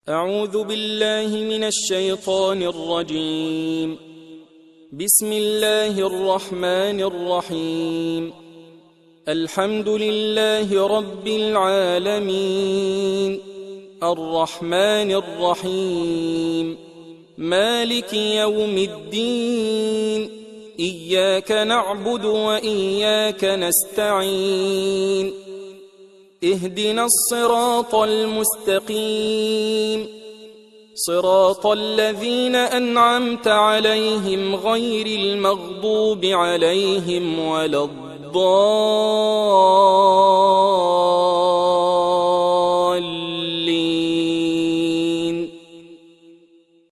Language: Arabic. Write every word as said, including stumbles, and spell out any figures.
أعوذ بالله من الشيطان الرجيم. بسم الله الرحمن الرحيم. الحمد لله رب العالمين، الرحمن الرحيم، مالك يوم الدين، إياك نعبد وإياك نستعين، اهدنا الصراط المستقيم، صراط الذين أنعمت عليهم غير المغضوب عليهم ولا الضالين.